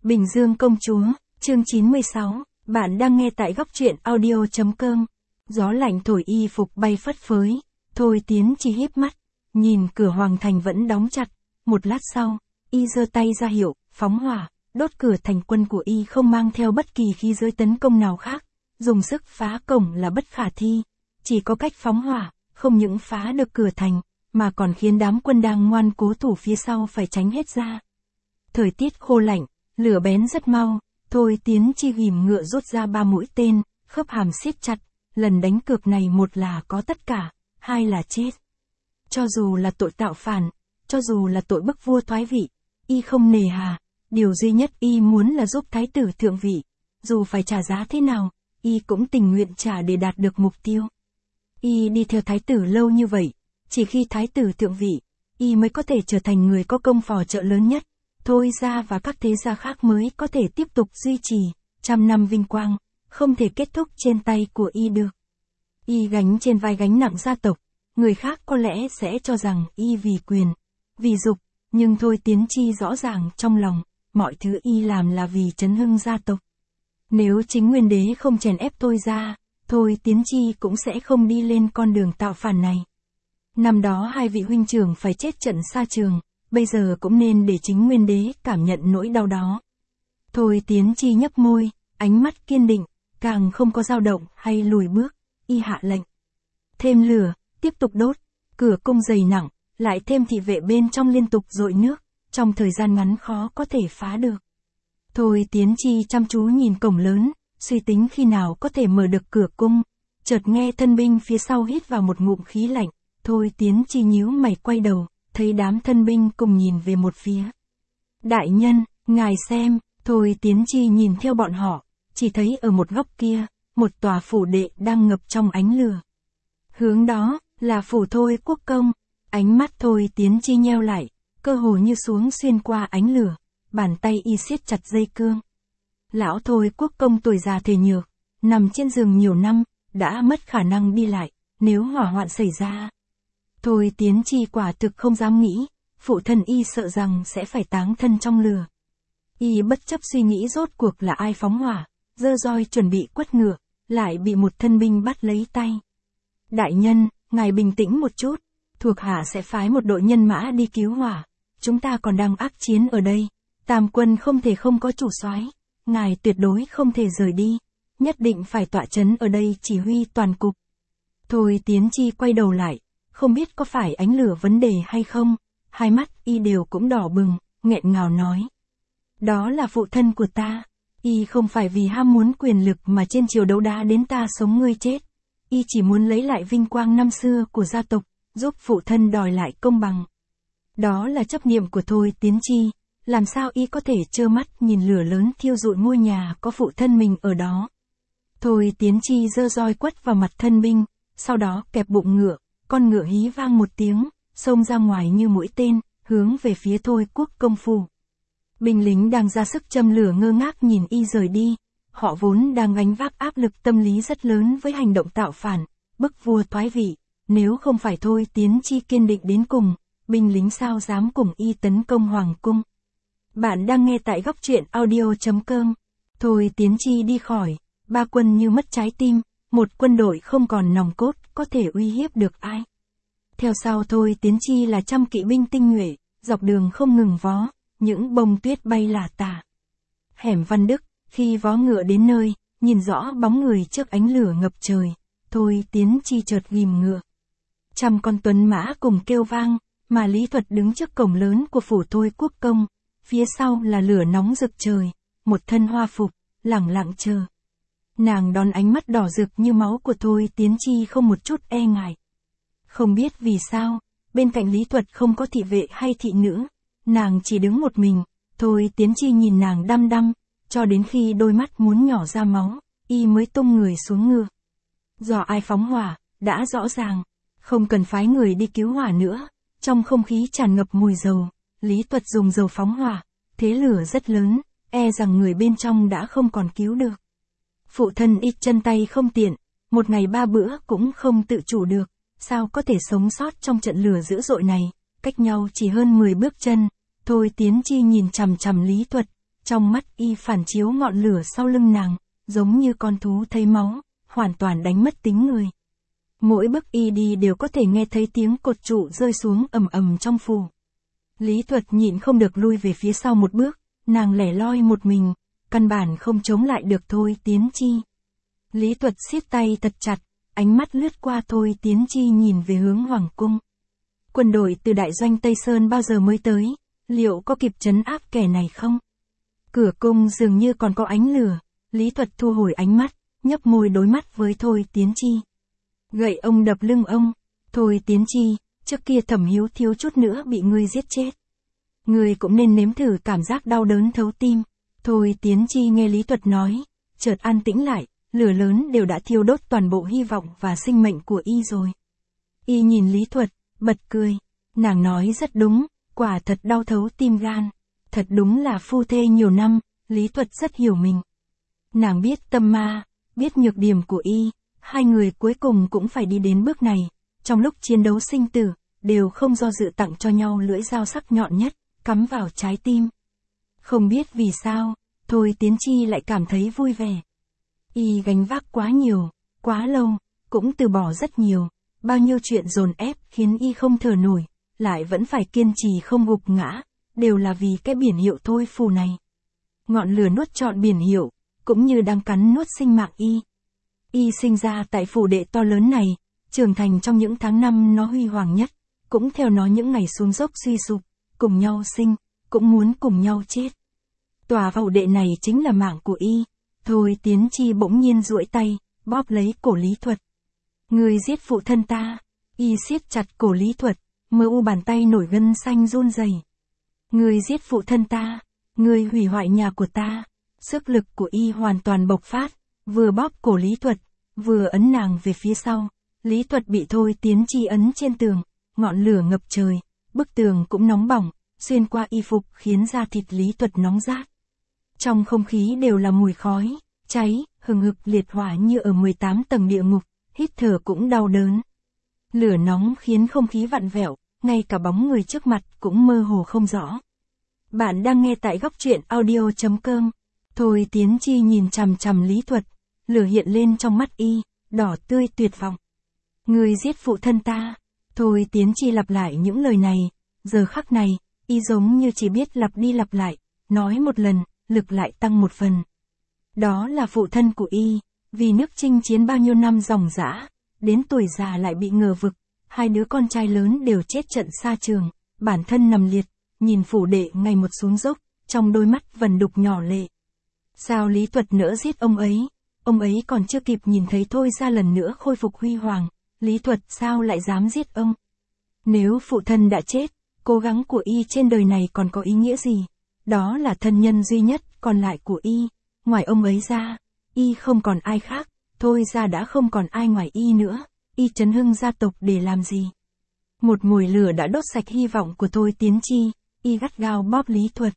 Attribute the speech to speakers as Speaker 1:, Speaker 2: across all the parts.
Speaker 1: Bình Dương công chúa, chương 96, bạn đang nghe tại góc truyện audio.com. Gió lạnh thổi y phục bay phất phới, Thôi Tiến Chi híp mắt, nhìn cửa hoàng thành vẫn đóng chặt, một lát sau, y giơ tay ra hiệu, phóng hỏa, đốt cửa thành. Quân của y không mang theo bất kỳ khí giới tấn công nào khác, dùng sức phá cổng là bất khả thi, chỉ có cách phóng hỏa, không những phá được cửa thành, mà còn khiến đám quân đang ngoan cố thủ phía sau phải tránh hết ra. Thời tiết khô lạnh, lửa bén rất mau, Thôi Tiến Chi ghìm ngựa rút ra 3 mũi tên, khớp hàm siết chặt, lần đánh cược này một là có tất cả, hai là chết. Cho dù là tội tạo phản, cho dù là tội bức vua thoái vị, y không nề hà, điều duy nhất y muốn là giúp thái tử thượng vị, dù phải trả giá thế nào, y cũng tình nguyện trả để đạt được mục tiêu. Y đi theo thái tử lâu như vậy, chỉ khi thái tử thượng vị, y mới có thể trở thành người có công phò trợ lớn nhất. Thôi gia và các thế gia khác mới có thể tiếp tục duy trì, trăm năm vinh quang, không thể kết thúc trên tay của y được. Y gánh trên vai gánh nặng gia tộc, người khác có lẽ sẽ cho rằng y vì quyền, vì dục, nhưng Thôi Tiến Chi rõ ràng trong lòng, mọi thứ y làm là vì trấn hưng gia tộc. Nếu chính nguyên đế không chèn ép Thôi gia, Thôi Tiến Chi cũng sẽ không đi lên con đường tạo phản này. Năm đó hai vị huynh trưởng phải chết trận xa trường, bây giờ cũng nên để chính nguyên đế cảm nhận nỗi đau đó. Thôi Tiến Chi nhấp môi, ánh mắt kiên định, càng không có dao động hay lùi bước, y hạ lệnh. Thêm lửa, tiếp tục đốt, cửa cung dày nặng, lại thêm thị vệ bên trong liên tục dội nước, trong thời gian ngắn khó có thể phá được. Thôi Tiến Chi chăm chú nhìn cổng lớn, suy tính khi nào có thể mở được cửa cung, chợt nghe thân binh phía sau hít vào một ngụm khí lạnh, Thôi Tiến Chi nhíu mày quay đầu, thấy đám thân binh cùng nhìn về một phía. Đại nhân, ngài xem, Thôi Tiến Chi nhìn theo bọn họ, chỉ thấy ở một góc kia, một tòa phủ đệ đang ngập trong ánh lửa. Hướng đó, là phủ Thôi Quốc Công, ánh mắt Thôi Tiến Chi nheo lại, cơ hồ như xuống xuyên qua ánh lửa, bàn tay y siết chặt dây cương. Lão Thôi Quốc Công tuổi già thể nhược, nằm trên giường nhiều năm, đã mất khả năng đi lại, nếu hỏa hoạn xảy ra. Thôi Tiến Chi quả thực không dám nghĩ, phụ thân y sợ rằng sẽ phải táng thân trong lửa. Y bất chấp suy nghĩ rốt cuộc là ai phóng hỏa, giơ roi chuẩn bị quất ngựa, lại bị một thân binh bắt lấy tay. Đại nhân, ngài bình tĩnh một chút, thuộc hạ sẽ phái một đội nhân mã đi cứu hỏa, chúng ta còn đang ác chiến ở đây, Tam quân không thể không có chủ soái, ngài tuyệt đối không thể rời đi, nhất định phải tọa trấn ở đây chỉ huy toàn cục. Thôi Tiến Chi quay đầu lại, không biết có phải ánh lửa vấn đề hay không, hai mắt y đều cũng đỏ bừng, nghẹn ngào nói. Đó là phụ thân của ta, y không phải vì ham muốn quyền lực mà trên triều đấu đá đến ta sống ngươi chết, y chỉ muốn lấy lại vinh quang năm xưa của gia tộc, giúp phụ thân đòi lại công bằng. Đó là chấp niệm của Thôi Tiến Chi, làm sao y có thể trơ mắt nhìn lửa lớn thiêu rụi ngôi nhà có phụ thân mình ở đó. Thôi Tiến Chi giơ roi quất vào mặt thân binh, sau đó kẹp bụng ngựa, con ngựa hí vang một tiếng, xông ra ngoài như mũi tên, hướng về phía Thôi Quốc Công phủ. Binh lính đang ra sức châm lửa ngơ ngác nhìn y rời đi, họ vốn đang gánh vác áp lực tâm lý rất lớn với hành động tạo phản, bức vua thoái vị, nếu không phải Thôi Tiến Chi kiên định đến cùng, binh lính sao dám cùng y tấn công hoàng cung. Bạn đang nghe tại góc truyện audio.com. Thôi Tiến Chi đi khỏi, ba quân như mất trái tim, một quân đội không còn nòng cốt có thể uy hiếp được ai. Theo sau Thôi Tiến Chi là trăm kỵ binh tinh nhuệ, dọc đường không ngừng vó, những bông tuyết bay lả tả. Hẻm Văn Đức, khi vó ngựa đến nơi, nhìn rõ bóng người trước ánh lửa ngập trời, Thôi Tiến Chi chợt ghìm ngựa. Trăm con tuấn mã cùng kêu vang, mà Lý Thuật đứng trước cổng lớn của phủ Thôi Quốc Công, phía sau là lửa nóng rực trời, một thân hoa phục, lẳng lặng chờ. Nàng đón ánh mắt đỏ rực như máu của Thôi Tiến Chi không một chút e ngại. Không biết vì sao, bên cạnh Lý Thuật không có thị vệ hay thị nữ, nàng chỉ đứng một mình, Thôi Tiến Chi nhìn nàng đăm đăm, cho đến khi đôi mắt muốn nhỏ ra máu, y mới tung người xuống ngựa. Do ai phóng hỏa, đã rõ ràng, không cần phái người đi cứu hỏa nữa, trong không khí tràn ngập mùi dầu, Lý Thuật dùng dầu phóng hỏa, thế lửa rất lớn, e rằng người bên trong đã không còn cứu được. Phụ thân ít chân tay không tiện, một ngày 3 bữa cũng không tự chủ được, sao có thể sống sót trong trận lửa dữ dội này, cách nhau chỉ hơn 10 bước chân. Thôi Tiến Chi nhìn chằm chằm Lý Thuật, Trong mắt y phản chiếu ngọn lửa sau lưng nàng, giống như con thú thấy máu, hoàn toàn đánh mất tính người. Mỗi bước y đi đều có thể nghe thấy tiếng cột trụ rơi xuống ầm ầm trong phủ. Lý Thuật nhịn không được lui về phía sau một bước, nàng lẻ loi một mình, căn bản không chống lại được Thôi Tiến Chi. Lý Thuật siết tay thật chặt, ánh mắt lướt qua Thôi Tiến Chi nhìn về hướng Hoàng cung. Quân đội từ đại doanh Tây Sơn bao giờ mới tới, liệu có kịp trấn áp kẻ này không? Cửa cung dường như còn có ánh lửa, Lý Thuật thu hồi ánh mắt, nhấp môi đối mắt với Thôi Tiến Chi. Gậy ông đập lưng ông, Thôi Tiến Chi, trước kia Thẩm Hiếu thiếu chút nữa bị ngươi giết chết. Ngươi cũng nên nếm thử cảm giác đau đớn thấu tim. Thôi Tiến Chi nghe Lý Thuật nói, chợt an tĩnh lại, lửa lớn đều đã thiêu đốt toàn bộ hy vọng và sinh mệnh của y rồi. Y nhìn Lý Thuật, bật cười, nàng nói rất đúng, quả thật đau thấu tim gan. Thật đúng là phu thê nhiều năm, Lý Thuật rất hiểu mình. Nàng biết tâm ma, biết nhược điểm của y, hai người cuối cùng cũng phải đi đến bước này, trong lúc chiến đấu sinh tử, đều không do dự tặng cho nhau lưỡi dao sắc nhọn nhất, cắm vào trái tim. Không biết vì sao, Thôi Tiến Chi lại cảm thấy vui vẻ. Y gánh vác quá nhiều, quá lâu, cũng từ bỏ rất nhiều, bao nhiêu chuyện dồn ép khiến y không thở nổi, lại vẫn phải kiên trì không gục ngã, đều là vì cái biển hiệu Thôi Phủ này. Ngọn lửa nuốt trọn biển hiệu, cũng như đang cắn nuốt sinh mạng y. Y sinh ra tại phủ đệ to lớn này, trưởng thành trong những tháng năm nó huy hoàng nhất, cũng theo nó những ngày xuống dốc suy sụp, cùng nhau sinh, cũng muốn cùng nhau chết. Tòa phủ đệ này chính là mạng của y. Thôi Tiến Chi bỗng nhiên duỗi tay, bóp lấy cổ Lý Thuật. Người giết phụ thân ta. Y siết chặt cổ Lý Thuật, mờ u bàn tay nổi gân xanh run rẩy. Người giết phụ thân ta, người hủy hoại nhà của ta. Sức lực của y hoàn toàn bộc phát, vừa bóp cổ Lý Thuật, vừa ấn nàng về phía sau. Lý Thuật bị Thôi Tiến Chi ấn trên tường, ngọn lửa ngập trời, bức tường cũng nóng bỏng, xuyên qua y phục khiến da thịt Lý Thuật nóng rát. Trong không khí đều là mùi khói, cháy, hừng hực liệt hỏa như ở 18 tầng địa ngục, hít thở cũng đau đớn. Lửa nóng khiến không khí vặn vẹo, ngay cả bóng người trước mặt cũng mơ hồ không rõ. Bạn đang nghe tại góc truyện audio.com. Thôi Tiến Chi nhìn chằm chằm Lý Thuật, lửa hiện lên trong mắt y, đỏ tươi tuyệt vọng. Người giết phụ thân ta. Thôi Tiến Chi lặp lại những lời này, giờ khắc này, y giống như chỉ biết lặp đi lặp lại, nói một lần, lực lại tăng một phần. Đó là phụ thân của y, vì nước chinh chiến bao nhiêu năm ròng rã, đến tuổi già lại bị ngờ vực, hai đứa con trai lớn đều chết trận xa trường, bản thân nằm liệt, nhìn phủ đệ ngày một xuống dốc, trong đôi mắt vần đục nhỏ lệ. Sao Lý Thuật nỡ giết ông ấy còn chưa kịp nhìn thấy Thôi ra lần nữa khôi phục huy hoàng, Lý Thuật sao lại dám giết ông? Nếu phụ thân đã chết, cố gắng của y trên đời này còn có ý nghĩa gì? Đó là thân nhân duy nhất còn lại của y, ngoài ông ấy ra, y không còn ai khác, Thôi ra đã không còn ai ngoài y nữa, y chấn hưng gia tộc để làm gì? Một mồi lửa đã đốt sạch hy vọng của Thôi Tiến Chi, y gắt gao bóp Lý Thuật.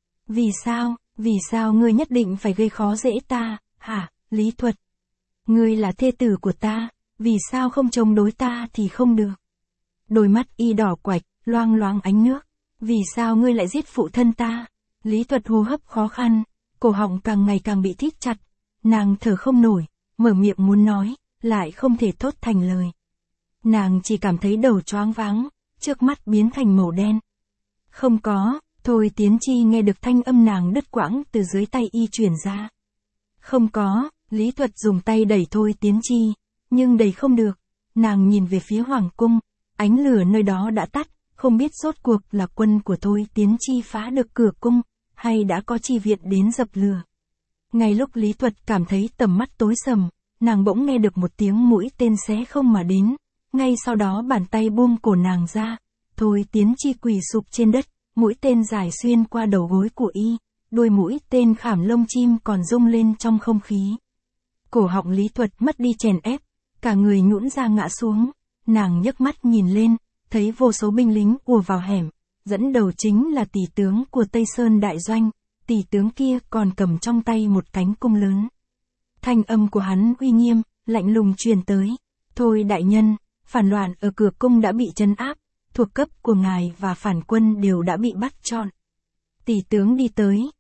Speaker 1: Vì sao ngươi nhất định phải gây khó dễ ta, hả, Lý Thuật? Ngươi là thê tử của ta, vì sao không chống đối ta thì không được? Đôi mắt y đỏ quạch, loang loáng ánh nước. Vì sao ngươi lại giết phụ thân ta? Lý Thuật hô hấp khó khăn, cổ họng càng ngày càng bị thít chặt. Nàng thở không nổi, mở miệng muốn nói, lại không thể thốt thành lời. Nàng chỉ cảm thấy đầu choáng váng, trước mắt biến thành màu đen. Không có, Thôi Tiến Chi nghe được thanh âm nàng đứt quãng từ dưới tay y truyền ra. Không có, Lý Thuật dùng tay đẩy Thôi Tiến Chi, nhưng đẩy không được. Nàng nhìn về phía hoàng cung, ánh lửa nơi đó đã tắt, không biết rốt cuộc là quân của Thôi Tiến Chi phá được cửa cung, hay đã có chi viện đến dập lửa. Ngay lúc Lý Thuật cảm thấy tầm mắt tối sầm, nàng bỗng nghe được một tiếng mũi tên xé không mà đến, ngay sau đó bàn tay buông cổ nàng ra, Thôi Tiến Chi quỳ sụp trên đất, mũi tên dài xuyên qua đầu gối của y, đuôi mũi tên khảm lông chim còn rung lên trong không khí. Cổ họng Lý Thuật mất đi chèn ép, cả người nhũn ra ngã xuống, nàng nhấc mắt nhìn lên, thấy vô số binh lính ùa vào hẻm, dẫn đầu chính là tỷ tướng của Tây Sơn đại doanh, tỷ tướng kia còn cầm trong tay một cánh cung lớn. Thanh âm của hắn uy nghiêm, lạnh lùng truyền tới, thôi đại nhân, phản loạn ở cửa cung đã bị trấn áp, thuộc cấp của ngài và phản quân đều đã bị bắt trọn. Tỷ tướng đi tới,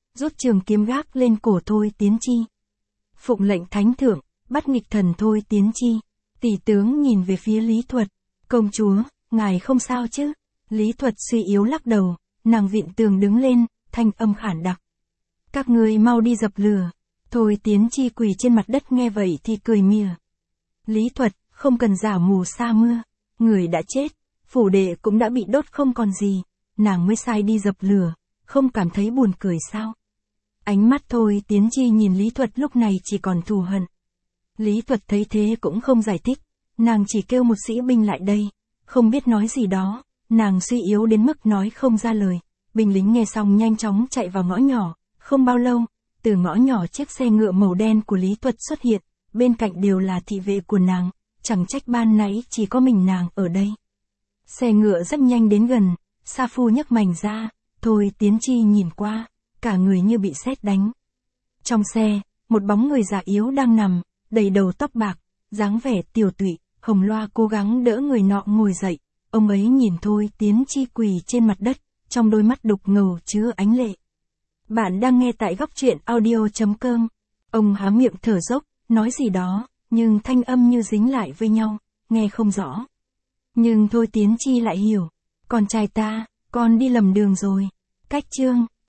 Speaker 1: rút trường kiếm gác lên cổ Thôi Tiến Chi. Phụng lệnh thánh thượng, bắt nghịch thần Thôi Tiến Chi. Tỷ tướng nhìn về phía Lý Thuật. Công chúa, ngài không sao chứ? Lý Thuật suy yếu lắc đầu, nàng vịn tường đứng lên, thanh âm khản đặc. Các ngươi mau đi dập lửa. Thôi Tiến Chi quỳ trên mặt đất nghe vậy thì cười mỉa. Lý Thuật, không cần giả mù sa mưa. Người đã chết, phủ đệ cũng đã bị đốt không còn gì. Nàng mới sai đi dập lửa, không cảm thấy buồn cười sao? Ánh mắt Thôi Tiến Chi nhìn Lý Thuật lúc này chỉ còn thù hận. Lý Thuật thấy thế cũng không giải thích, nàng chỉ kêu một sĩ binh lại đây, không biết nói gì đó, nàng suy yếu đến mức nói không ra lời. Binh lính nghe xong nhanh chóng chạy vào ngõ nhỏ, không bao lâu, từ ngõ nhỏ chiếc xe ngựa màu đen của Lý Thuật xuất hiện, bên cạnh đều là thị vệ của nàng, chẳng trách ban nãy chỉ có mình nàng ở đây. Xe ngựa rất nhanh đến gần, Sa Phu nhấc mảnh ra, Thôi Tiến Chi nhìn qua, cả người như bị sét đánh. Trong xe, một bóng người già yếu đang nằm, đầy đầu tóc bạc, dáng vẻ tiều tụy, Hồng Loa cố gắng đỡ người nọ ngồi dậy, ông ấy nhìn Thôi Tiến Chi quỳ trên mặt đất, trong đôi mắt đục ngầu chứa ánh lệ. Bạn đang nghe tại góc truyện audio.com. Ông há miệng thở dốc, nói gì đó, nhưng thanh âm như dính lại với nhau, nghe không rõ. Nhưng Thôi Tiến Chi lại hiểu, con trai ta, con đi lầm đường rồi. Cách chương